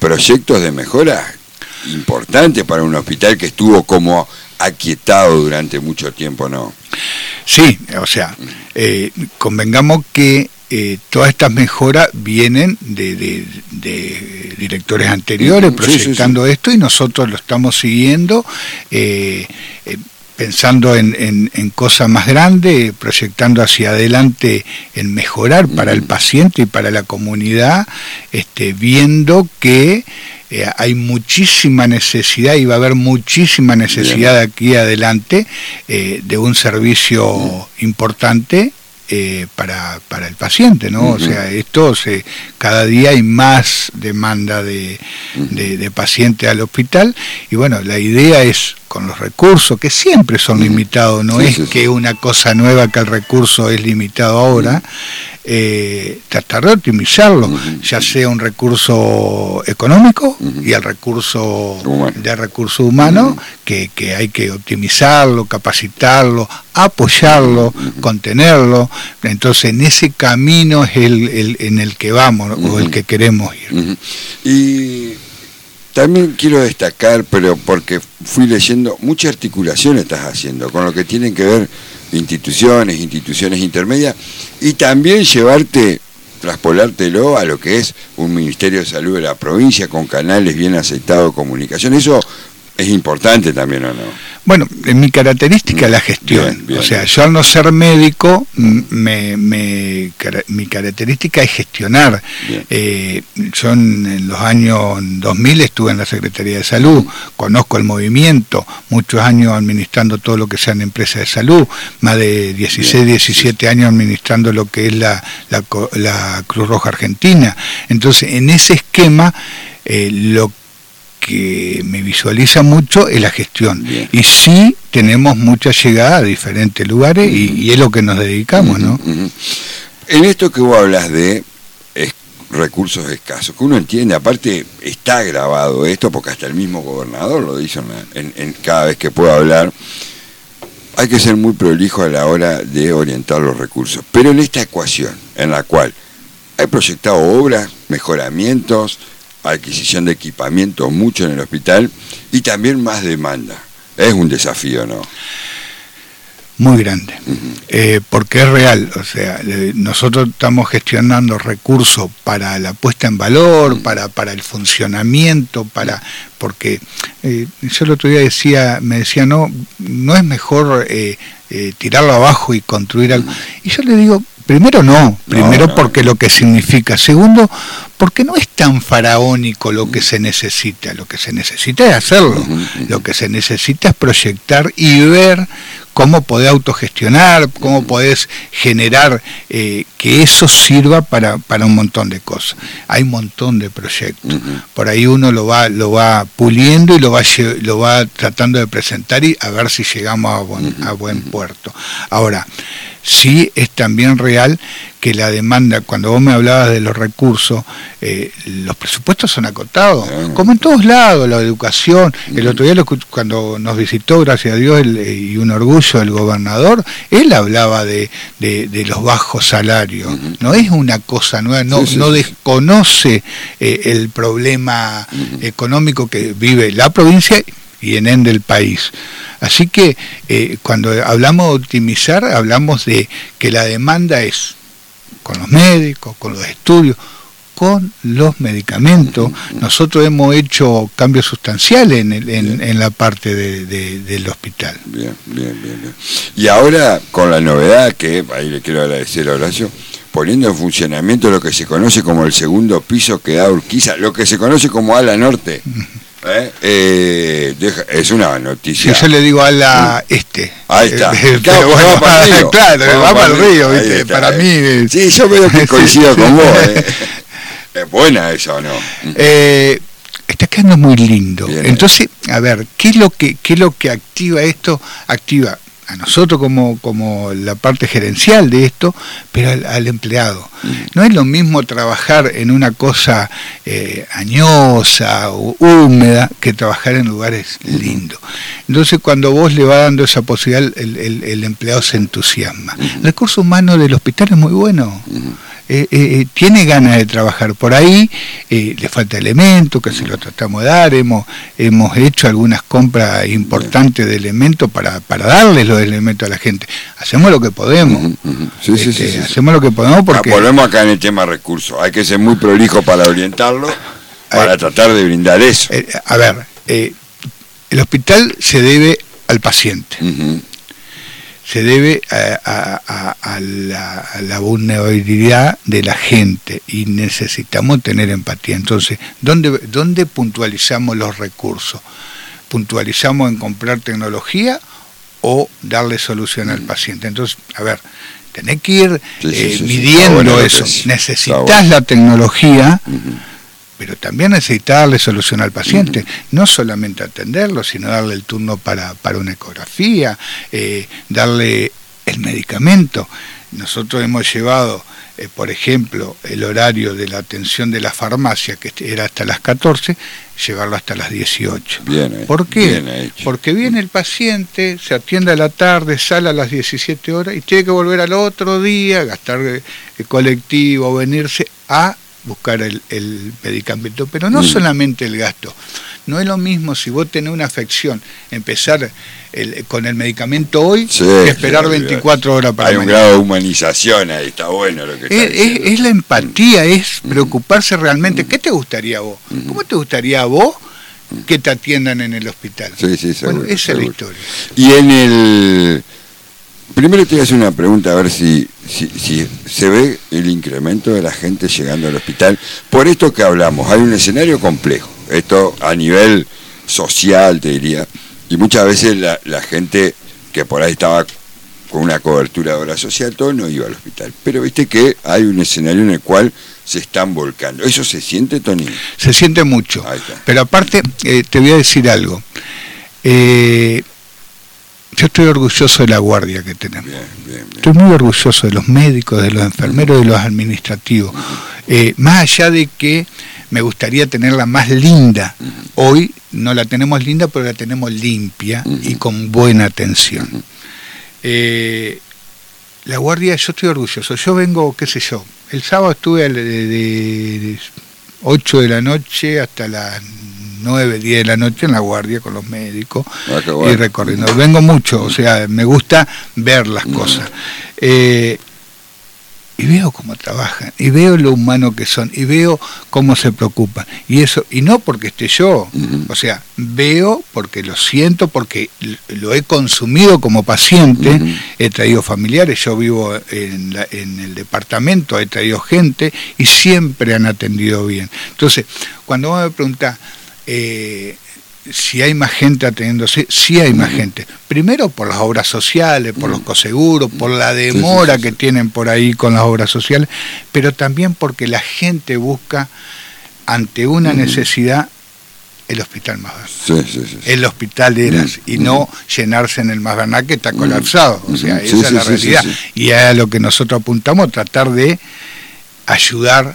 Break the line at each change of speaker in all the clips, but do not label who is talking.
proyectos de mejora importantes para un hospital que estuvo como aquietado durante mucho tiempo, ¿no?
Sí, o sea, convengamos que todas estas mejoras vienen de directores anteriores proyectando esto, y nosotros lo estamos siguiendo, pensando en cosas más grandes, proyectando hacia adelante en mejorar para el paciente y para la comunidad, viendo que hay muchísima necesidad y va a haber muchísima necesidad de aquí adelante de un servicio importante para el paciente, ¿no? O sea, cada día hay más demanda de pacientes al hospital, y bueno, la idea es, con los recursos, que siempre son limitados, no es que una cosa nueva que el recurso es limitado ahora, tratar de optimizarlo, ya sea un recurso económico y el recurso humano, que hay que optimizarlo, capacitarlo, apoyarlo, contenerlo. Entonces en ese camino es en el que vamos, o el que queremos ir.
Y también quiero destacar, pero porque fui leyendo, mucha articulación estás haciendo con lo que tienen que ver instituciones intermedias, y también traspolártelo a lo que es un Ministerio de Salud de la provincia con canales bien aceitados de comunicación. Eso es importante también, ¿o no?
Bueno, en mi característica es la gestión. Bien. O sea, yo al no ser médico, mi característica es gestionar. Yo en los años 2000 estuve en la Secretaría de Salud, conozco el movimiento, muchos años administrando todo lo que sean empresas de salud, más de 17 años administrando lo que es la Cruz Roja Argentina. Entonces, en ese esquema, lo que me visualiza mucho es la gestión. Bien. Y sí tenemos mucha llegada a diferentes lugares, y es lo que nos dedicamos, ¿no?
En esto que vos hablas de recursos escasos, que uno entiende, aparte está grabado esto, porque hasta el mismo gobernador lo dice en cada vez que pueda hablar, hay que ser muy prolijo a la hora de orientar los recursos. Pero en esta ecuación, en la cual hay proyectado obras, mejoramientos, adquisición de equipamiento, mucho en el hospital, y también más demanda. Es un desafío, ¿no?
Muy grande, porque es real. O sea, nosotros estamos gestionando recursos para la puesta en valor, para el funcionamiento, porque yo el otro día me decía, no es mejor tirarlo abajo y construir algo. Y yo le digo, primero porque lo que significa. Segundo, porque no es tan faraónico lo que se necesita. Lo que se necesita es hacerlo. Lo que se necesita es proyectar y ver cómo podés autogestionar, cómo podés generar que eso sirva para un montón de cosas. Hay un montón de proyectos. Por ahí uno lo va puliendo y lo va tratando de presentar, y a ver si llegamos a buen puerto. Ahora, sí es también real que la demanda, cuando vos me hablabas de los recursos, los presupuestos son acotados, como en todos lados, la educación. El otro día, cuando nos visitó, gracias a Dios, y un orgullo, el gobernador, él hablaba de los bajos salarios. No es una cosa nueva, no desconoce el problema económico que vive la provincia y en ende el país. Así que cuando hablamos de optimizar, hablamos de que la demanda es con los médicos, con los estudios, con los medicamentos. Nosotros hemos hecho cambios sustanciales en la parte del hospital. Bien.
Y ahora, con la novedad, que ahí le quiero agradecer a Horacio, poniendo en funcionamiento lo que se conoce como el segundo piso que da Urquiza, lo que se conoce como ala norte. Es una noticia.
Si yo le digo a la
ahí está.
Va para el río, ¿viste? Para mí.
Sí, yo veo que coincido con vos. Es buena esa, ¿o no?
Está quedando muy lindo.
Bien.
Entonces, a ver, ¿qué es lo que activa esto? Activa a nosotros como la parte gerencial de esto, pero al empleado. No es lo mismo trabajar en una cosa añosa o húmeda que trabajar en lugares lindos. Entonces, cuando vos le vas dando esa posibilidad, el empleado se entusiasma. El recurso humano del hospital es muy bueno. tiene ganas de trabajar. Por ahí le falta elementos, que se lo tratamos de dar, hemos hecho algunas compras importantes de elementos para darles los elementos a la gente. Hacemos lo que podemos.
Sí.
Hacemos lo que podemos porque...
Volvemos acá en el tema recursos. Hay que ser muy prolijo para orientarlo, para tratar de brindar eso.
El hospital se debe al paciente. Se debe a la vulnerabilidad de la gente y necesitamos tener empatía. Entonces, ¿dónde puntualizamos los recursos? ¿Puntualizamos en comprar tecnología o darle solución al paciente? Entonces, tenés que ir midiendo eso. Necesitas la tecnología, pero también necesitas darle solución al paciente, no solamente atenderlo, sino darle el turno para una ecografía, darle el medicamento. Nosotros hemos llevado, por ejemplo, el horario de la atención de la farmacia, que era hasta las 14, llevarlo hasta las 18. ¿Por qué? Porque viene el paciente, se atiende a la tarde, sale a las 17 horas y tiene que volver al otro día, gastar el colectivo, venirse a buscar el medicamento, pero no solamente el gasto. No es lo mismo si vos tenés una afección, empezar con el medicamento hoy, que esperar 24 horas para mañana.
Hay un grado de humanización ahí, está bueno lo que
es la empatía, es preocuparse realmente. ¿Qué te gustaría a vos? ¿Cómo te gustaría a vos que te atiendan en el hospital?
Seguro,
esa es la historia.
Y primero te voy a hacer una pregunta, a ver si se ve el incremento de la gente llegando al hospital. Por esto que hablamos, hay un escenario complejo, esto a nivel social, te diría, y muchas veces la gente que por ahí estaba con una cobertura de obra social, todo no iba al hospital. Pero viste que hay un escenario en el cual se están volcando. ¿Eso se siente, Tony?
Se siente mucho. Pero aparte, te voy a decir algo. Yo estoy orgulloso de la guardia que tenemos. Bien. Estoy muy orgulloso de los médicos, de los enfermeros, de los administrativos. Más allá de que me gustaría tenerla más linda. Hoy no la tenemos linda, pero la tenemos limpia y con buena atención. La guardia, yo estoy orgulloso. Yo vengo, qué sé yo, el sábado estuve de 8 de la noche hasta las 9, 10 de la noche en la guardia con los médicos y recorriendo. Vengo mucho, o sea, me gusta ver las cosas. Y veo cómo trabajan, y veo lo humano que son, y veo cómo se preocupan. Y eso, y no porque esté yo, o sea, veo porque lo siento, porque lo he consumido como paciente, he traído familiares, yo vivo en el departamento, he traído gente, y siempre han atendido bien. Entonces, cuando vos me preguntás, si hay más gente atendiéndose, sí hay más gente. Primero por las obras sociales, por los coseguros, por la demora que tienen por ahí con las obras sociales, pero también porque la gente busca, ante una necesidad, el hospital Mas Bernat. El hospital Heras, y no llenarse en el Mas Bernat que está colapsado. O sea, esa es la realidad. Y a lo que nosotros apuntamos, tratar de ayudar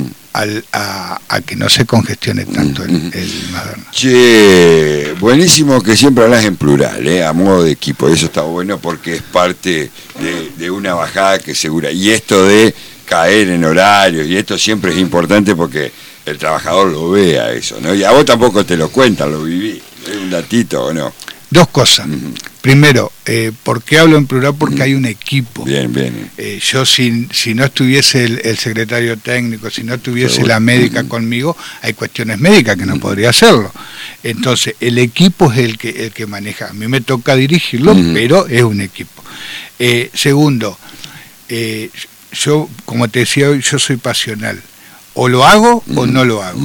a que no se congestione tanto el Mas Bernat.
Che, buenísimo que siempre hablas en plural, a modo de equipo, y eso está bueno porque es parte de una bajada que segura. Y esto de caer en horarios, y esto siempre es importante porque el trabajador lo vea eso, ¿no? Y a vos tampoco te lo cuentan, lo viví, es un datito, ¿o no?
Dos cosas. Primero, ¿por qué hablo en plural? Porque hay un equipo.
Bien.
Yo si no estuviese el secretario técnico, si no estuviese la médica conmigo, hay cuestiones médicas que no podría hacerlo. Entonces, el equipo es el que maneja. A mí me toca dirigirlo, pero es un equipo. Segundo, yo, como te decía hoy, yo soy pasional. O lo hago o no lo hago.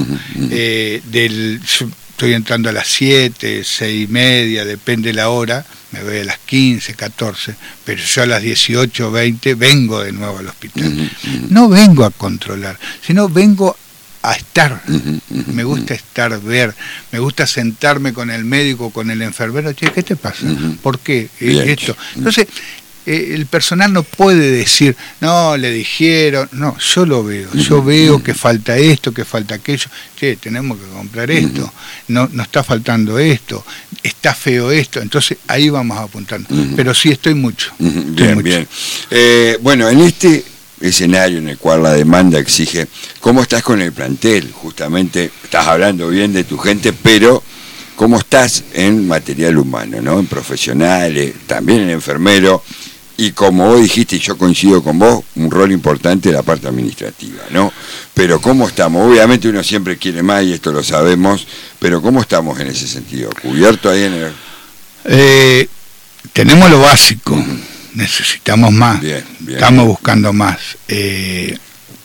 Estoy entrando a las 7, 6:30, depende la hora, me voy a las 15, 14, pero yo a las 18, 20 vengo de nuevo al hospital. No vengo a controlar, sino vengo a estar. Me gusta estar, ver, me gusta sentarme con el médico, con el enfermero. Che, ¿qué te pasa? ¿Por qué? Esto. Entonces, el personal no puede decir, no, le dijeron, no, yo lo veo, yo veo que falta esto, que falta aquello, che, tenemos que comprar esto, no está faltando esto, está feo esto, entonces ahí vamos apuntando, pero sí estoy mucho.
Bien. Bueno, en este escenario en el cual la demanda exige, ¿cómo estás con el plantel? Justamente, estás hablando bien de tu gente, pero ¿cómo estás en material humano, ¿no? En profesionales, también en enfermeros, y como vos dijiste, y yo coincido con vos, un rol importante de la parte administrativa, ¿no? Pero ¿cómo estamos? Obviamente uno siempre quiere más, y esto lo sabemos, pero ¿cómo estamos en ese sentido? ¿Cubierto ahí en el...?
Tenemos lo básico, necesitamos más,
bien,
estamos buscando más. En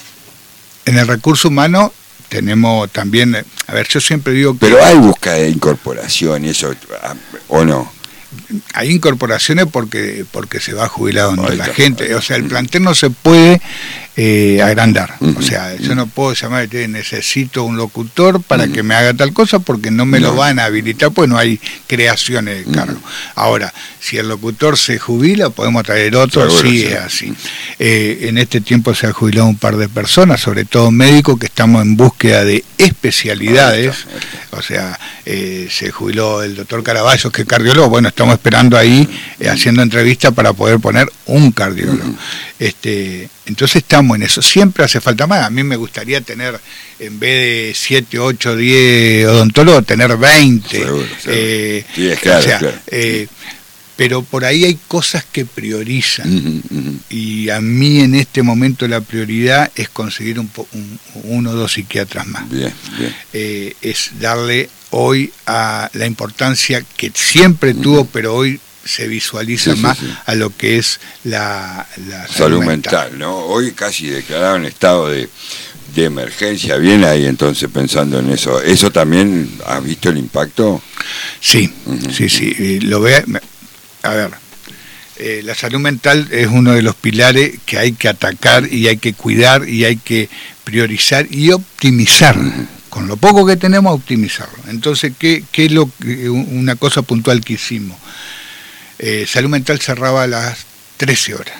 el recurso humano tenemos también, a ver, yo siempre digo que...
Pero hay búsqueda de incorporación y eso, ¿o no?
Hay incorporaciones porque se va jubilando la gente, o sea, el plantel no se puede agrandar, o sea, yo no puedo llamar y necesito un locutor para que me haga tal cosa porque no me lo van a habilitar, pues no hay creaciones de cargo. Ahora, si el locutor se jubila, podemos traer otro, sí, es así. En este tiempo se ha jubilado un par de personas, sobre todo médicos, que estamos en búsqueda de especialidades, o sea, se jubiló el doctor Caraballo, que es cardiólogo, bueno, estamos esperando ahí, haciendo entrevistas para poder poner un cardiólogo. Entonces estamos en eso, siempre hace falta más. A mí me gustaría tener, en vez de 7, 8, 10 odontólogos, tener 20.
Seguro. Sí, es claro,
o sea,
claro.
Pero por ahí hay cosas que priorizan, y a mí en este momento la prioridad es conseguir uno o dos psiquiatras más.
Bien.
Es darle hoy a la importancia que siempre tuvo, pero hoy se visualiza más a lo que es la
salud mental, ¿no? Hoy casi declarado en estado de emergencia, bien ahí entonces pensando en eso. ¿Eso también has visto el impacto?
Sí, sí, lo ve. A ver, la salud mental es uno de los pilares que hay que atacar y hay que cuidar y hay que priorizar y optimizar. Con lo poco que tenemos, optimizarlo. Entonces, ¿qué es una cosa puntual que hicimos? Salud mental cerraba a las 13 horas.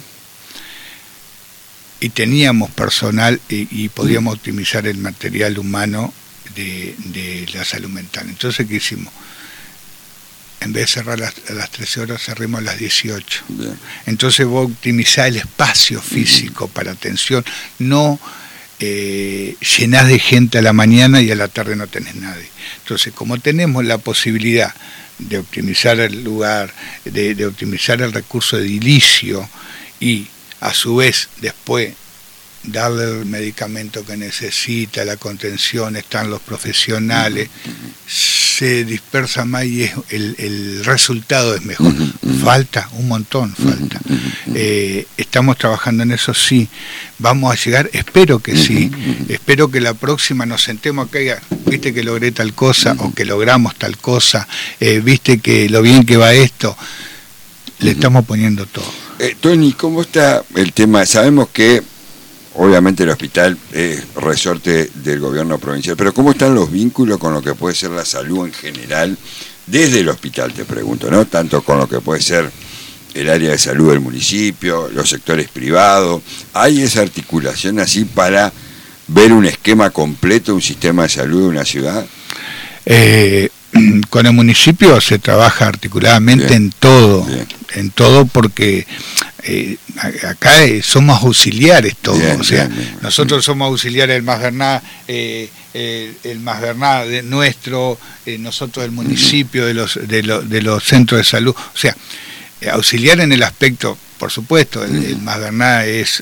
Y teníamos personal y podíamos optimizar el material humano de la salud mental. Entonces, ¿qué hicimos? En vez de cerrar a las 13 horas, cerramos a las 18. Bien. Entonces vos optimizás el espacio físico para atención, no llenás de gente a la mañana y a la tarde no tenés nadie. Entonces, como tenemos la posibilidad de optimizar el lugar, de optimizar el recurso edilicio y a su vez después darle el medicamento que necesita, la contención, están los profesionales, se dispersa más y el resultado es mejor. Falta, un montón falta. Estamos trabajando en eso, sí. Vamos a llegar, espero que sí. Espero que la próxima nos sentemos acá y viste que logré tal cosa o que logramos tal cosa, viste que lo bien que va esto. Le estamos poniendo todo.
Tony, ¿cómo está el tema? Sabemos que obviamente el hospital es resorte del gobierno provincial, pero ¿cómo están los vínculos con lo que puede ser la salud en general? Desde el hospital te pregunto, ¿no? Tanto con lo que puede ser el área de salud del municipio, los sectores privados. ¿Hay esa articulación así para ver un esquema completo, un sistema de salud de una ciudad?
Con el municipio se trabaja articuladamente en todo porque acá somos auxiliares todos, nosotros somos auxiliares del Masbernat, el Masbernat de nuestro, nosotros del municipio, de los centros de salud, o sea, auxiliar en el aspecto, por supuesto, el Masbernat es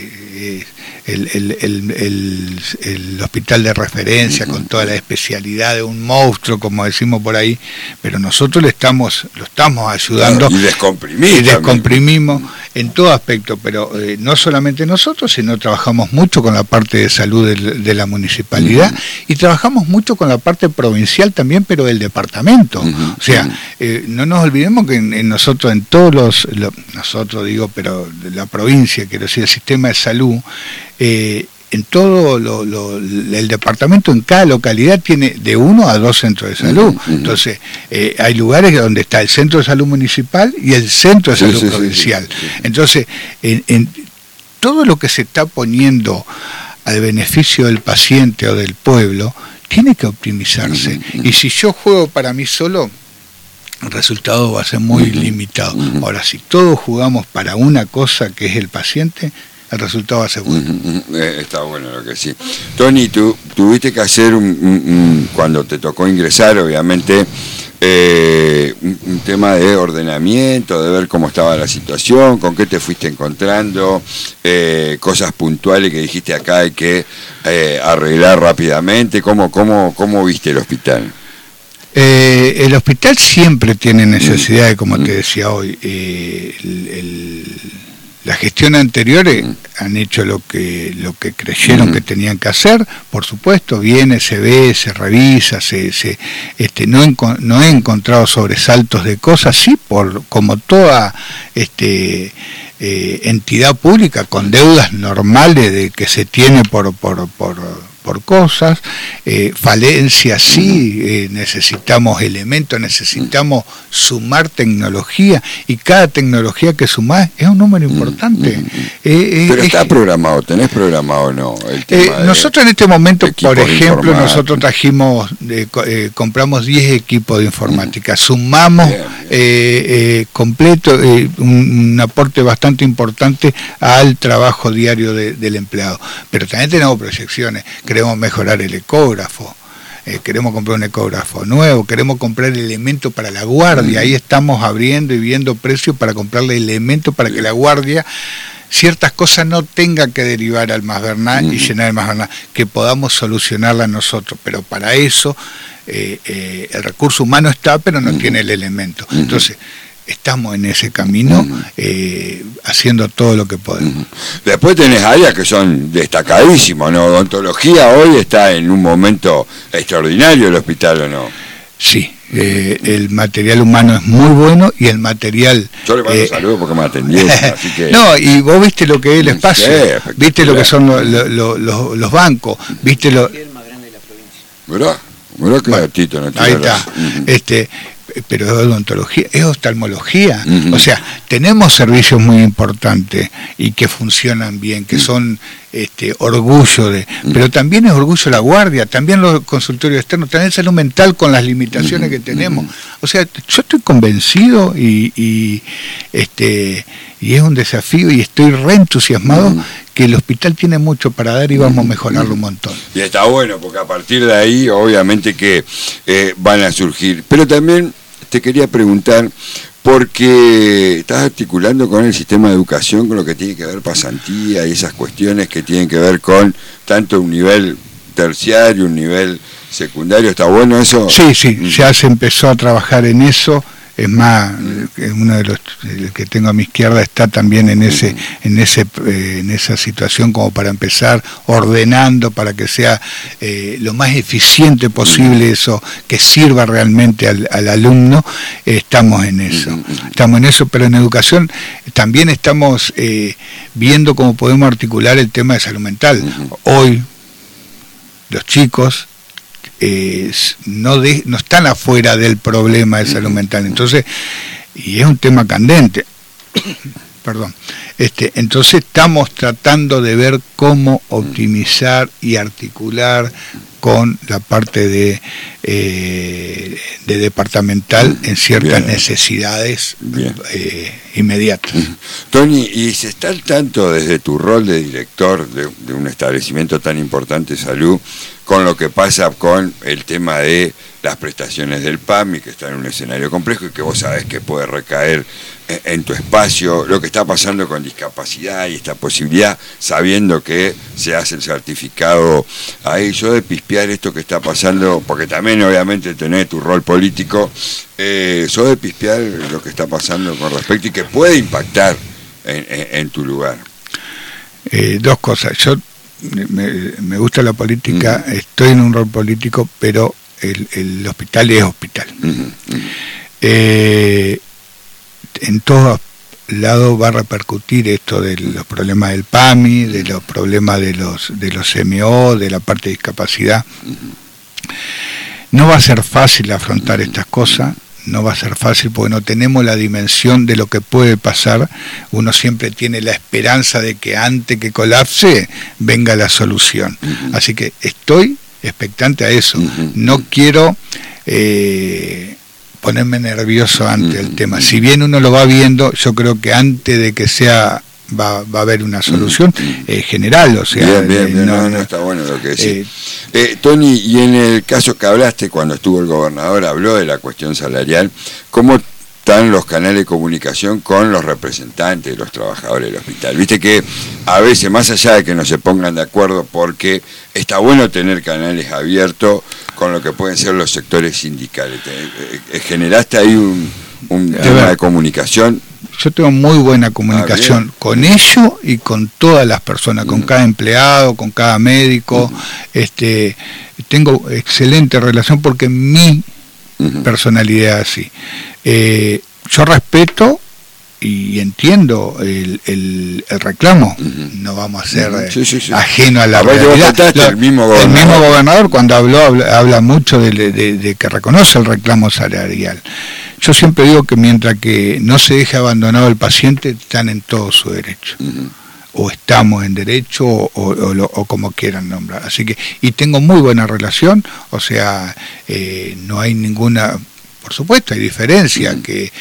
el hospital de referencia con toda la especialidad de un monstruo, como decimos por ahí, pero nosotros lo estamos ayudando
y
descomprimimos en todo aspecto, pero no solamente nosotros, sino trabajamos mucho con la parte de salud de la municipalidad y trabajamos mucho con la parte provincial también, pero del departamento. O sea, no nos olvidemos que nosotros en todos nosotros digo, pero de la provincia, quiero decir, el sistema de salud, en todo el departamento, en cada localidad tiene de 1 a 2 centros de salud. Entonces, hay lugares donde está el centro de salud municipal y el centro de salud provincial. Entonces, en todo lo que se está poniendo al beneficio del paciente o del pueblo, tiene que optimizarse. Y si yo juego para mí solo, el resultado va a ser muy limitado. Ahora, si todos jugamos para una cosa que es el paciente, el resultado va a ser bueno.
Está bueno lo que sí. Tony, tú tuviste que hacer cuando te tocó ingresar, obviamente, un tema de ordenamiento, de ver cómo estaba la situación, con qué te fuiste encontrando, cosas puntuales que dijiste acá hay que arreglar rápidamente. ¿Cómo viste el hospital?
El hospital siempre tiene necesidad de, como te decía hoy, la gestión anteriores han hecho lo que creyeron que tenían que hacer. Por supuesto, viene, se ve, se revisa, no he encontrado sobresaltos de cosas, sí, como toda entidad pública con deudas normales de que se tiene por cosas, falencias sí, necesitamos elementos, necesitamos sumar tecnología, y cada tecnología que sumás es un número importante.
Pero está programado, ¿tenés programado o no? El tema
nosotros en este momento, por ejemplo, nosotros compramos 10 equipos de informática, sumamos completo, un aporte bastante importante al trabajo diario del empleado, pero también tenemos proyecciones. Queremos mejorar el ecógrafo, queremos comprar un ecógrafo nuevo, queremos comprar elementos para la guardia, ahí estamos abriendo y viendo precios para comprarle elementos para que la guardia ciertas cosas no tenga que derivar al Mas Bernal y llenar el Mas Bernal, que podamos solucionarlas nosotros, pero para eso el recurso humano está, pero no tiene el elemento. Entonces, estamos en ese camino, haciendo todo lo que podemos.
Después tenés áreas que son destacadísimas, ¿no? Odontología hoy está en un momento extraordinario el hospital, ¿o no?
Sí, el material humano es muy bueno y el material...
Yo le mando saludos porque me atendieron, así que...
No, y vos viste lo que es el espacio, viste lo que son los bancos, viste lo...
El más grande de la provincia.
Mirá que gatito, no
ahí está, pero es odontología, es oftalmología, o sea, tenemos servicios muy importantes y que funcionan bien, que son orgullo pero también es orgullo la guardia, también los consultorios externos, también salud mental con las limitaciones que tenemos. O sea, yo estoy convencido y es un desafío y estoy reentusiasmado que el hospital tiene mucho para dar y vamos a mejorarlo un montón.
Y está bueno, porque a partir de ahí obviamente que van a surgir. Pero también te quería preguntar, porque estás articulando con el sistema de educación, con lo que tiene que ver pasantía y esas cuestiones que tienen que ver con tanto un nivel terciario, un nivel secundario. ¿Está bueno eso?
Sí, ya se empezó a trabajar en eso. Es más, uno de los que tengo a mi izquierda está también en esa situación, como para empezar ordenando para que sea lo más eficiente posible eso, que sirva realmente al alumno. Estamos en eso, pero en educación también estamos viendo cómo podemos articular el tema de salud mental. Hoy los chicos no están afuera del problema de salud mental, entonces, y es un tema candente, perdón, entonces estamos tratando de ver cómo optimizar y articular con la parte de departamental en ciertas necesidades inmediatas.
Tony, ¿y se está al tanto desde tu rol de director de un establecimiento tan importante de salud con lo que pasa con el tema de las prestaciones del PAMI, que está en un escenario complejo y que vos sabés que puede recaer en tu espacio, lo que está pasando con discapacidad y esta posibilidad, sabiendo que se hace el certificado ahí? Yo de pispear esto que está pasando, porque también obviamente tenés tu rol político, yo de pispear lo que está pasando con respecto y que puede impactar en tu lugar.
Dos cosas. Yo me gusta la política, estoy en un rol político, pero el hospital es hospital. En todos lados va a repercutir esto de los problemas del PAMI, de los problemas de los CMO, de la parte de discapacidad. No va a ser fácil afrontar estas cosas, no va a ser fácil porque no tenemos la dimensión de lo que puede pasar. Uno siempre tiene la esperanza de que antes que colapse venga la solución. Así que estoy expectante a eso. No quiero ponerme nervioso ante el tema. Si bien uno lo va viendo, yo creo que antes de que sea va a haber una solución general, o sea...
Bien, no, está bueno lo que decís. Tony, y en el caso que hablaste, cuando estuvo el gobernador, habló de la cuestión salarial, ¿cómo están los canales de comunicación con los representantes de los trabajadores del hospital? Viste que a veces, más allá de que no se pongan de acuerdo, porque está bueno tener canales abiertos con lo que pueden ser los sectores sindicales. ¿Generaste ahí un tema de comunicación?
Yo tengo muy buena comunicación con ellos y con todas las personas, con cada empleado, con cada médico. Tengo excelente relación porque mi personalidad es así. Yo respeto y entiendo el reclamo. No vamos a ser ajeno a la realidad.
El mismo gobernador
cuando habla mucho de que reconoce el reclamo salarial. Yo siempre digo que mientras que no se deje abandonado el paciente, están en todo su derecho. O estamos en derecho o como quieran nombrar. Así que, y tengo muy buena relación, o sea, no hay ninguna... Por supuesto, hay diferencia, que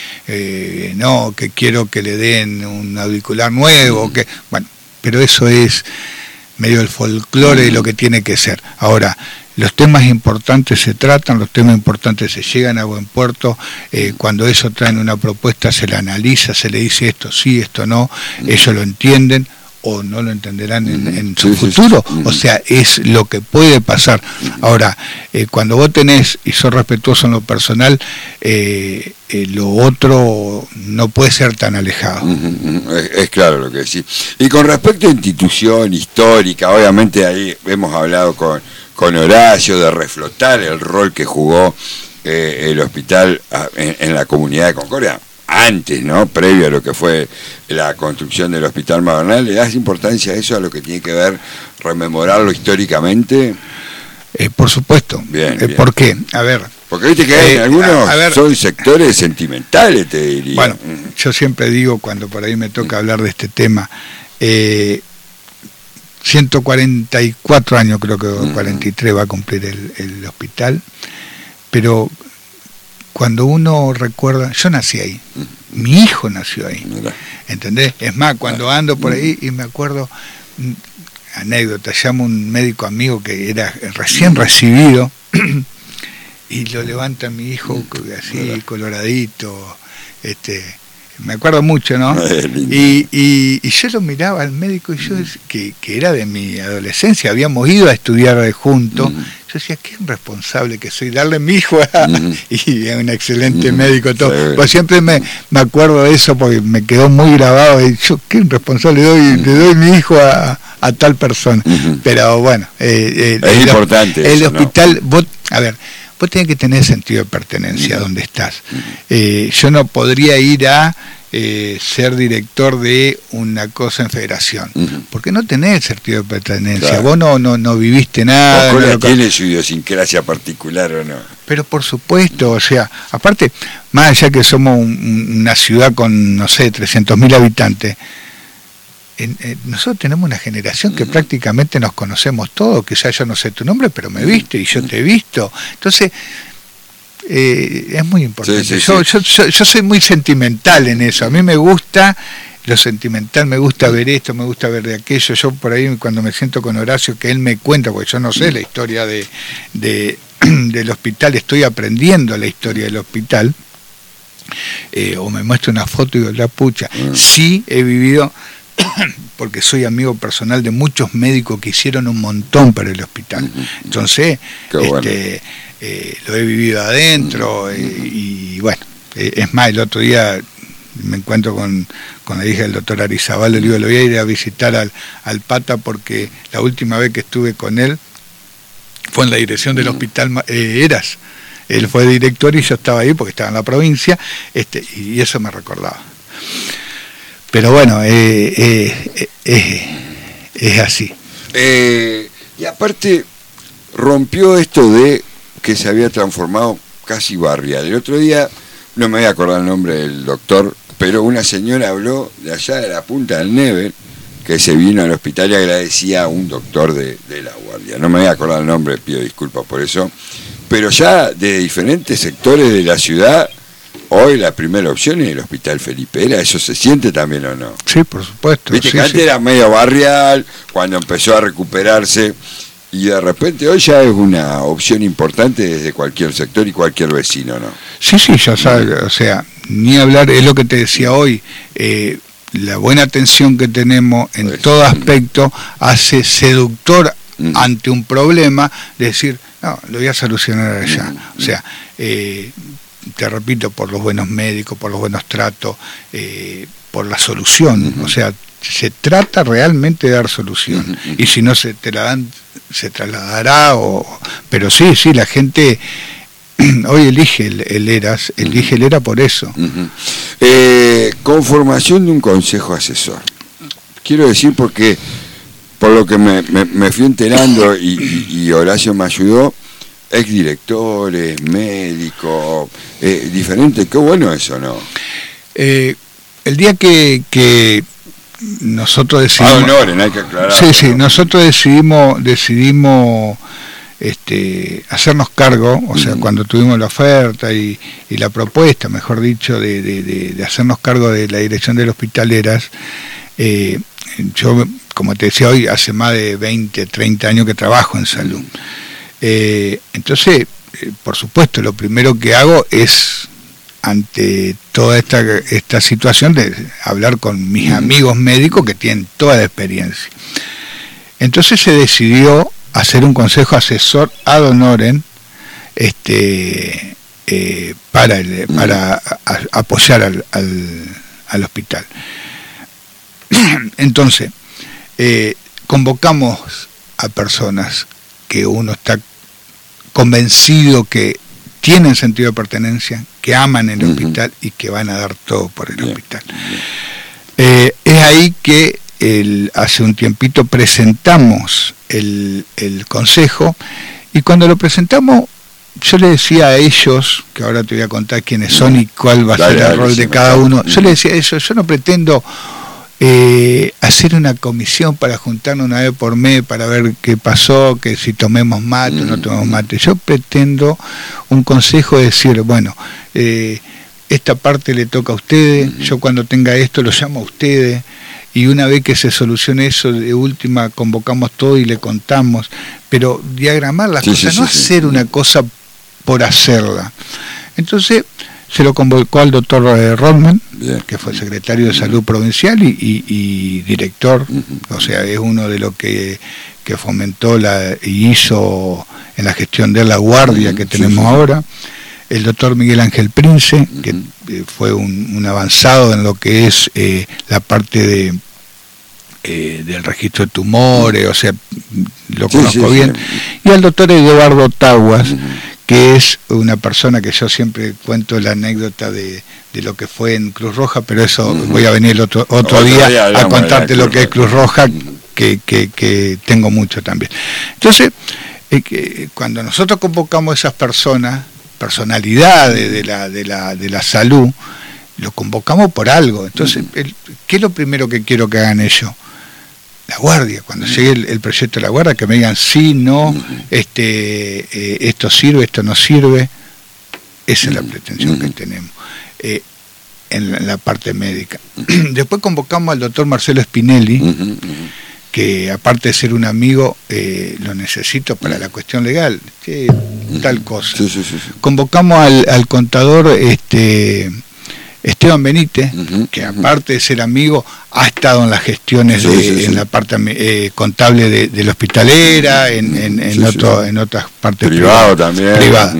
quiero que le den un auricular nuevo, pero eso es medio el folclore de lo que tiene que ser. Ahora, los temas importantes se tratan, los temas importantes se llegan a buen puerto, cuando eso traen una propuesta se la analiza, se le dice esto sí, esto no, ellos lo entienden o no lo entenderán en su futuro, o sea, es lo que puede pasar. Ahora, cuando vos tenés, y sos respetuoso en lo personal, lo otro no puede ser tan alejado.
Es claro lo que decís. Y con respecto a institución histórica, obviamente ahí hemos hablado con Horacio de reflotar el rol que jugó el hospital en la comunidad de Concordia, antes, ¿no? Previo a lo que fue la construcción del Hospital Madonal. ¿Le das importancia a eso, a lo que tiene que ver, rememorarlo históricamente?
Por supuesto.
Bien.
¿Por qué? A ver.
Porque viste que hay algunos son sectores sentimentales, te diría.
Bueno, yo siempre digo, cuando por ahí me toca hablar de este tema, 144 años, creo que 43 va a cumplir el hospital, pero cuando uno recuerda, yo nací ahí, mi hijo nació ahí, ¿entendés? Es más, cuando ando por ahí y me acuerdo, anécdota, llamo a un médico amigo que era recién recibido y lo levanta mi hijo así, coloradito, me acuerdo mucho, ¿no? Y yo lo miraba al médico y yo, que era de mi adolescencia, habíamos ido a estudiar juntos. Yo decía, qué irresponsable que soy, darle a mi hijo y es un excelente médico, todo. Pues siempre me acuerdo de eso porque me quedó muy grabado. Y yo, qué irresponsable, le doy mi hijo a tal persona. Pero bueno,
es importante
el
eso,
hospital, ¿no? Vos tenés que tener sentido de pertenencia donde estás. Yo no podría ir a ser director de una cosa en federación, porque no tenés sentido de pertenencia, claro. Vos no viviste nada.
Concordia tiene su idiosincrasia particular o no.
Pero por supuesto, o sea, aparte, más allá que somos una ciudad con, no sé, 300.000 habitantes, nosotros tenemos una generación que prácticamente nos conocemos todos, que ya yo no sé tu nombre, pero me viste y yo te he visto. Entonces, es muy importante. Yo soy muy sentimental en eso. A mí me gusta lo sentimental, me gusta ver esto, me gusta ver de aquello. Yo por ahí cuando me siento con Horacio, que él me cuenta, porque yo no sé la historia del hospital, estoy aprendiendo la historia del hospital, o me muestra una foto y digo, la pucha, sí he vivido, porque soy amigo personal de muchos médicos que hicieron un montón para el hospital. Entonces, lo he vivido adentro, y bueno, es más, el otro día me encuentro con la hija del doctor Arizabal, le digo, lo voy a ir a visitar al Pata, porque la última vez que estuve con él fue en la dirección del hospital Eras. Él fue director y yo estaba ahí porque estaba en la provincia, y eso me recordaba. Pero bueno, es así.
Y aparte, rompió esto de que se había transformado casi barrial. El otro día, no me voy a acordar el nombre del doctor, pero una señora habló de allá de la Punta del Neve, que se vino al hospital y agradecía a un doctor de la guardia. No me voy a acordar el nombre, pido disculpas por eso. Pero ya de diferentes sectores de la ciudad hoy la primera opción es el Hospital Felipe Era. ¿Eso se siente también o no?
Sí, por supuesto.
Viste
sí,
que antes era medio barrial, cuando empezó a recuperarse, y de repente hoy ya es una opción importante desde cualquier sector y cualquier vecino, ¿no?
Sí, ya sabe, o sea, ni hablar, es lo que te decía hoy, la buena atención que tenemos en
Pues,
todo aspecto hace seductor ante un problema, de decir, no, lo voy a solucionar allá. O sea, te repito, por los buenos médicos, por los buenos tratos, por la solución. O sea, se trata realmente de dar solución. Y si no se te la dan, se trasladará. Pero sí, la gente hoy elige el ERAS, elige el ERA por eso.
Conformación de un consejo asesor. Quiero decir porque, por lo que me fui enterando y Horacio me ayudó, exdirectores, médicos, diferentes, qué bueno eso, ¿no?
El día que nosotros decidimos...
hay que aclarar.
Sí, nosotros decidimos hacernos cargo, o sea, cuando tuvimos la oferta y la propuesta, mejor dicho, de hacernos cargo de la dirección del Hospital Eras, yo, como te decía hoy, hace más de 20, 30 años que trabajo en salud. Entonces, por supuesto, lo primero que hago es, ante toda esta situación, de hablar con mis amigos médicos que tienen toda la experiencia. Entonces se decidió hacer un consejo asesor ad honorem para apoyar al hospital. Entonces, convocamos a personas que uno está convencido que tienen sentido de pertenencia, que aman el hospital y que van a dar todo por el hospital. Es ahí que hace un tiempito presentamos el consejo, y cuando lo presentamos yo le decía a ellos, que ahora te voy a contar quiénes son y cuál va a ser el rol de cada uno, yo le decía a ellos, yo no pretendo hacer una comisión para juntarnos una vez por mes para ver qué pasó, que si tomemos mate o no tomemos mate. Yo pretendo un consejo de decir, bueno, esta parte le toca a ustedes, yo cuando tenga esto lo llamo a ustedes, y una vez que se solucione eso, de última convocamos todo y le contamos, pero diagramar las cosas, no hacer una cosa por hacerla. Entonces se lo convocó al doctor Rodman, que fue secretario de Salud Provincial y director, o sea, es uno de los que fomentó y hizo en la gestión de la guardia que tenemos ahora. El doctor Miguel Ángel Prince, que fue un avanzado en lo que es la parte del registro de tumores, o sea, lo conozco bien. Y al doctor Eduardo Taguas, que es una persona que yo siempre cuento la anécdota de lo que fue en Cruz Roja, pero eso voy a venir otro día a contarte lo que es Cruz Roja, que tengo mucho también. Entonces, cuando nosotros convocamos a esas personalidades de la salud, lo convocamos por algo. Entonces, ¿qué es lo primero que quiero que hagan ellos? La guardia, cuando llegue el proyecto de la guardia, que me digan sí, no, esto sirve, esto no sirve. Esa es la pretensión que tenemos en la parte médica. Después convocamos al doctor Marcelo Spinelli, que aparte de ser un amigo, lo necesito para la cuestión legal, tal cosa. Convocamos al contador Esteban Benítez, que aparte de ser amigo, ha estado en las gestiones en la parte contable del Hospitalera, en otras partes
privado también.
Privada.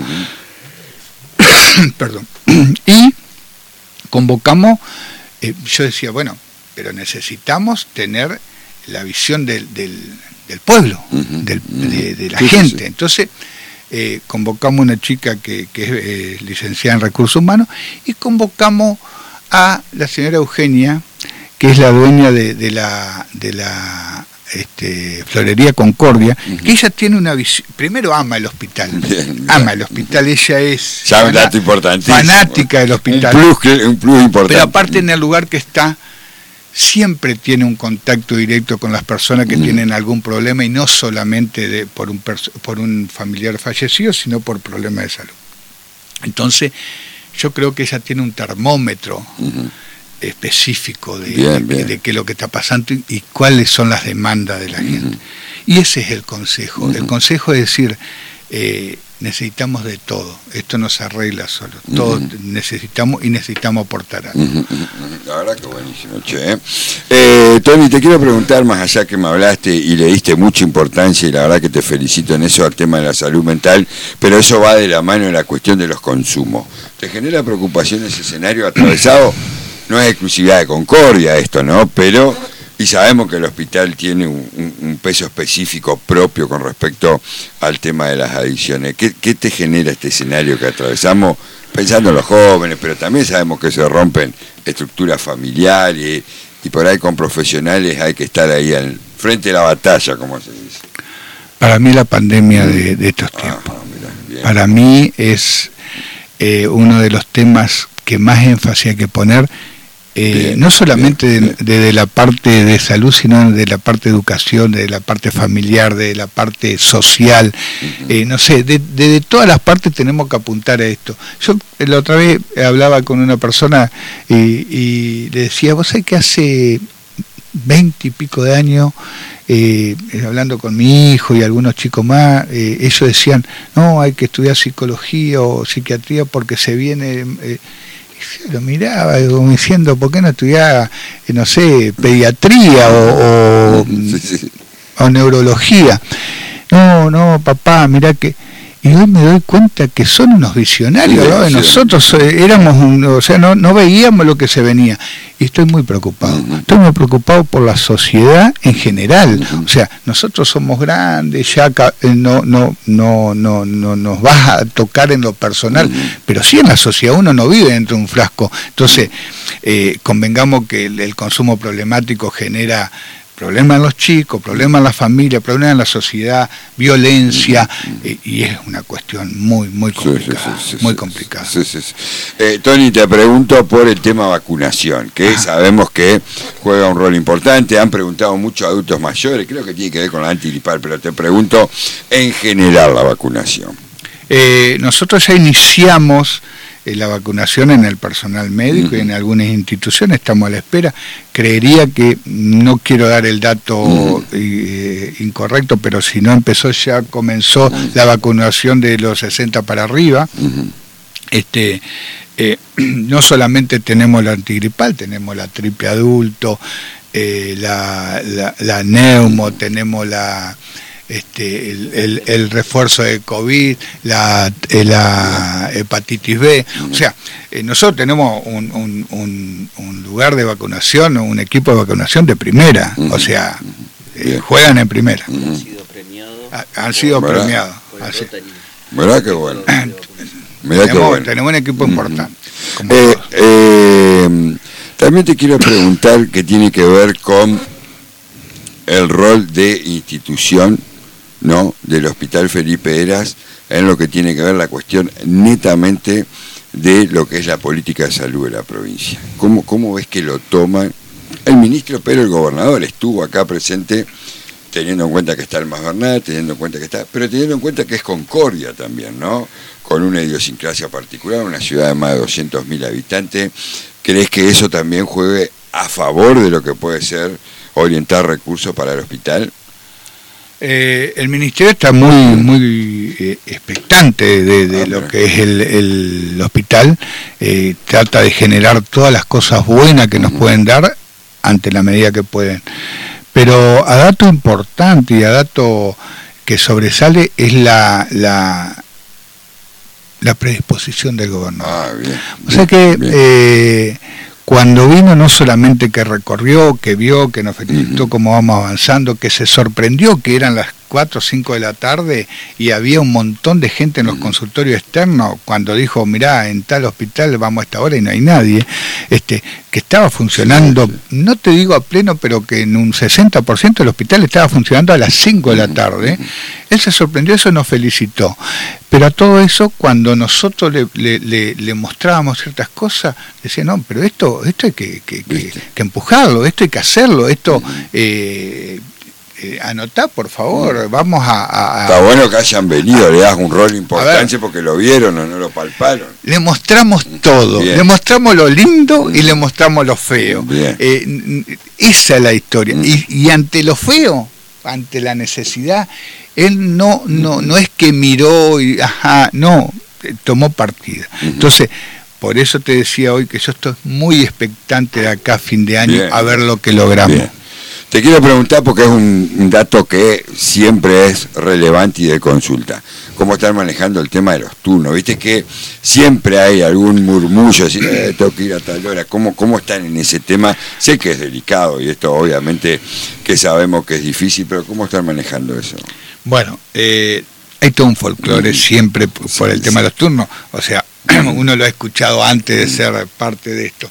Perdón. Y convocamos, yo decía, bueno, pero necesitamos tener la visión del pueblo, de la gente. Entonces, convocamos una chica que es licenciada en Recursos Humanos, y convocamos a la señora Eugenia, que es la dueña de la Florería Concordia, que ella tiene una visión, primero ama el hospital, ama el hospital, ella es fanática del hospital,
un plus importante.
Pero aparte, en el lugar que está, siempre tiene un contacto directo con las personas que tienen algún problema, y no solamente por un familiar fallecido, sino por problemas de salud. Entonces, yo creo que ella tiene un termómetro específico de qué es lo que está pasando y cuáles son las demandas de la gente. Y ese es el consejo. El consejo es decir, necesitamos de todo, esto no se arregla solo, todo necesitamos aportar algo.
La verdad que buenísimo, che. Tony, te quiero preguntar, más allá que me hablaste y le diste mucha importancia, y la verdad que te felicito en eso, al tema de la salud mental, pero eso va de la mano de la cuestión de los consumos. ¿Te genera preocupación ese escenario atravesado? No es exclusividad de Concordia esto, ¿no? Pero, y sabemos que el hospital tiene un peso específico propio con respecto al tema de las adicciones. ¿Qué te genera este escenario que atravesamos, pensando en los jóvenes, pero también sabemos que se rompen estructuras familiares y por ahí con profesionales hay que estar ahí al frente de la batalla, como se dice?
Para mí la pandemia de estos tiempos, para mí es uno de los temas que más énfasis hay que poner. No solamente de la parte de salud, sino de la parte de educación, de la parte familiar, de la parte social, no sé, de todas las partes tenemos que apuntar a esto. Yo la otra vez hablaba con una persona y le decía, vos sabés que hace 20 y pico de años, hablando con mi hijo y algunos chicos más, ellos decían, no, hay que estudiar psicología o psiquiatría porque se viene... lo miraba como diciendo, ¿por qué no estudiaba, no sé, pediatría o neurología? No, papá, mirá que... Y hoy me doy cuenta que son unos visionarios, ¿no? Nosotros éramos, no veíamos lo que se venía. Y estoy muy preocupado. Estoy muy preocupado por la sociedad en general. O sea, nosotros somos grandes, ya no nos vas a tocar en lo personal, pero sí en la sociedad uno no vive dentro de un frasco. Entonces, convengamos que el consumo problemático genera problemas en los chicos, problemas en la familia, problemas en la sociedad, violencia, y es una cuestión muy complicada, muy complicada.
Tony, te pregunto por el tema vacunación, que sabemos que juega un rol importante. Han preguntado muchos adultos mayores, creo que tiene que ver con la antigripal, pero te pregunto en general la vacunación.
Nosotros ya iniciamos la vacunación en el personal médico y en algunas instituciones, estamos a la espera. Creería que, no quiero dar el dato incorrecto, pero si no empezó, ya comenzó la vacunación de los 60 para arriba. No solamente tenemos la antigripal, tenemos la triple adulto, la neumo, tenemos el refuerzo de COVID, la hepatitis B. O sea, nosotros tenemos un lugar de vacunación, un equipo de vacunación de primera. O sea, juegan en primera. Han sido premiados.
Mirá qué bueno.
Tenemos un equipo importante.
También te quiero preguntar que tiene que ver con el rol de institución, ¿no?, del Hospital Felipe Heras en lo que tiene que ver la cuestión netamente de lo que es la política de salud de la provincia. ¿Cómo ves que lo toman el ministro, pero el gobernador estuvo acá presente, teniendo en cuenta que está el Mas Bernal, teniendo en cuenta que es Concordia también, ¿no?, con una idiosincrasia particular, una ciudad de más de 200.000 habitantes? ¿Crees que eso también juegue a favor de lo que puede ser orientar recursos para el hospital?
El ministerio está muy expectante de lo que es el hospital. Trata de generar todas las cosas buenas que nos pueden dar ante la medida que pueden. Pero a dato importante y a dato que sobresale es la predisposición del gobernador. O sea que cuando vino, no solamente que recorrió, que vio, que nos felicitó cómo vamos avanzando, que se sorprendió que eran las 4 o 5 de la tarde y había un montón de gente en los consultorios externos, cuando dijo, mirá, en tal hospital vamos a esta hora y no hay nadie, que estaba funcionando, no te digo a pleno, pero que en un 60% del hospital estaba funcionando a las 5 de la tarde. Él se sorprendió, eso nos felicitó. Pero a todo eso, cuando nosotros le mostrábamos ciertas cosas, decía, no, pero esto hay que empujarlo, esto hay que hacerlo, esto anotá, por favor, vamos a...
Está bueno que hayan venido, le das un rol importante porque lo vieron o no lo palparon.
Le mostramos todo,
Bien.
Le mostramos lo lindo y le mostramos lo feo. Esa es la historia. Y ante lo feo, ante la necesidad, él no es que miró y tomó partida. Entonces, por eso te decía hoy que yo estoy muy expectante de acá a fin de año. Bien. A ver lo que logramos. Bien.
Te quiero preguntar porque es un dato que siempre es relevante y de consulta. ¿Cómo están manejando el tema de los turnos? Viste que siempre hay algún murmullo, así, tengo que ir a tal hora. ¿Cómo están en ese tema? Sé que es delicado y esto obviamente que sabemos que es difícil, pero ¿cómo están manejando eso?
Bueno, hay todo un folclore siempre por el tema de los turnos. O sea, uno lo ha escuchado antes de ser parte de esto.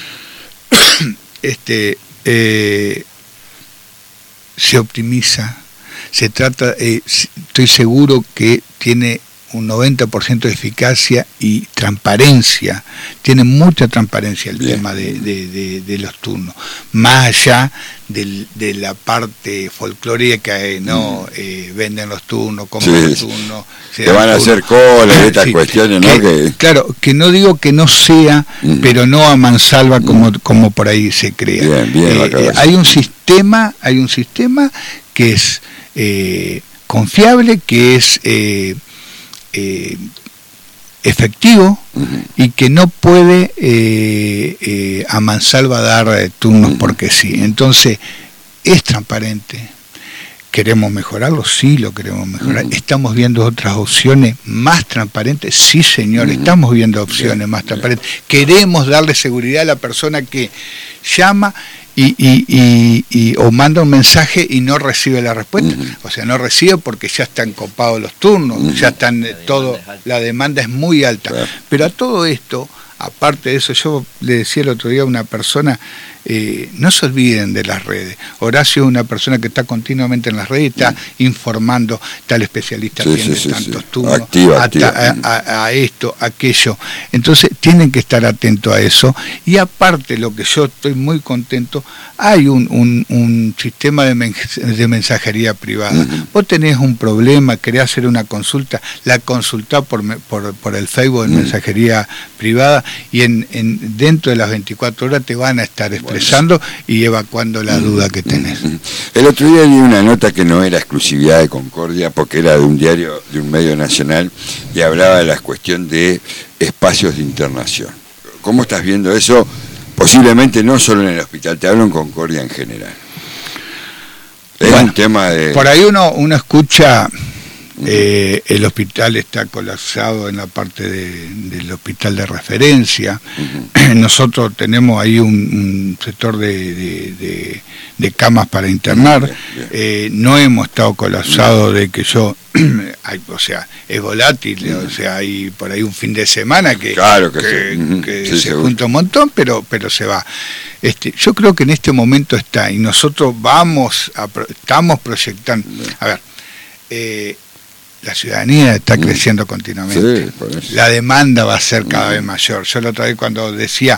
Se optimiza, se trata, estoy seguro que tiene un 90% de eficacia y transparencia, tiene mucha transparencia el tema de los turnos, más allá de la parte folclórica, venden los turnos, comen los turnos,
te van a hacer cola y estas cuestiones, ¿no?
Claro, que no digo que no sea, pero no a mansalva como por ahí se crea. Hay un sistema que es confiable, que es efectivo y que no puede a mansalva dar turnos porque sí. Entonces, es transparente. ¿Queremos mejorarlo? Sí, lo queremos mejorar. ¿Estamos viendo otras opciones más transparentes? Sí, señor, estamos viendo opciones más transparentes. Queremos darle seguridad a la persona que llama o manda un mensaje y no recibe la respuesta. O sea, no recibe porque ya están copados los turnos, ya están la demanda es muy alta. Pero a todo esto, aparte de eso, yo le decía el otro día a una persona, no se olviden de las redes. Horacio es una persona que está continuamente en las redes, está informando, tal especialista tiene tantos turnos, a esto, aquello. Entonces tienen que estar atentos a eso. Y aparte, lo que yo estoy muy contento, hay un sistema de mensajería privada. Vos tenés un problema, querés hacer una consulta, la consultá por el Facebook de mensajería privada y dentro de las 24 horas te van a estar expresando y evacuando la duda que tenés.
El otro día leí una nota que no era exclusividad de Concordia porque era de un diario, de un medio nacional, y hablaba de la cuestión de espacios de internación. ¿Cómo estás viendo eso? Posiblemente no solo en el hospital, te hablo en Concordia en general. Es un tema de...
Por ahí uno escucha... el hospital está colapsado en la parte del hospital de referencia. Nosotros tenemos ahí un sector de camas para internar. No hemos estado colapsados de que o sea, es volátil, o sea, hay por ahí un fin de semana que se junta un montón, pero se va. Yo creo que en este momento está, y nosotros estamos proyectando. A ver, la ciudadanía está creciendo continuamente. La demanda va a ser cada vez mayor. Yo la otra vez cuando decía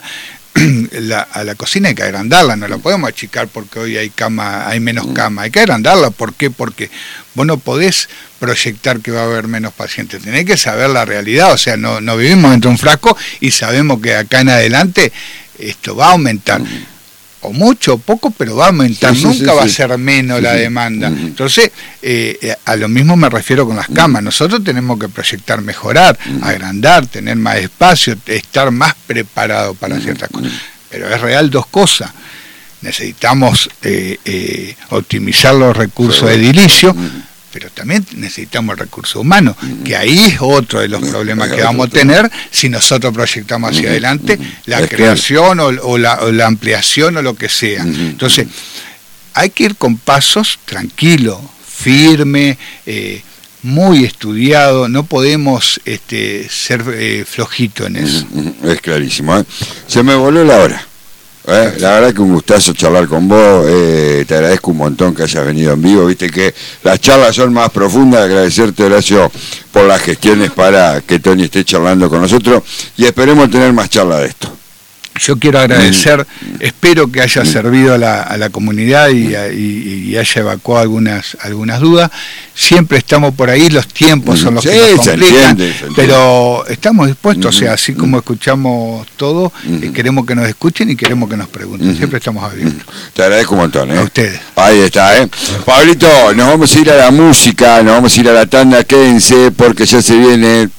a la cocina hay que agrandarla, no la podemos achicar porque hoy hay menos cama, hay que agrandarla. ¿Por qué? Porque vos no podés proyectar que va a haber menos pacientes, tenés que saber la realidad. O sea, no vivimos dentro de un frasco y sabemos que acá en adelante esto va a aumentar. O mucho o poco, pero va a aumentar, nunca va a ser menos la demanda. Entonces, a lo mismo me refiero con las camas. Nosotros tenemos que proyectar, mejorar, agrandar, tener más espacio, estar más preparados para ciertas cosas. Pero es real dos cosas. Necesitamos optimizar los recursos edilicios, pero también necesitamos el recurso humano, que ahí es otro de los problemas que vamos a tener si nosotros proyectamos hacia adelante la creación o la ampliación o lo que sea. Entonces, hay que ir con pasos tranquilos, firme, muy estudiado, no podemos ser flojitos en eso.
Es clarísimo, Se me voló la hora. La verdad que un gustazo charlar con vos, te agradezco un montón que hayas venido en vivo, viste que las charlas son más profundas, agradecerte Horacio por las gestiones para que Tony esté charlando con nosotros y esperemos tener más charlas de esto.
Yo quiero agradecer, espero que haya servido a la comunidad y haya evacuado algunas dudas. Siempre estamos por ahí, los tiempos son los que nos complican, se entiende. Pero estamos dispuestos, o sea, así como escuchamos todo, queremos que nos escuchen y queremos que nos pregunten. Siempre estamos abiertos.
Te agradezco un montón,
A ustedes.
Ahí está, Pablito, nos vamos a ir a la música, nos vamos a ir a la tanda, quédense porque ya se viene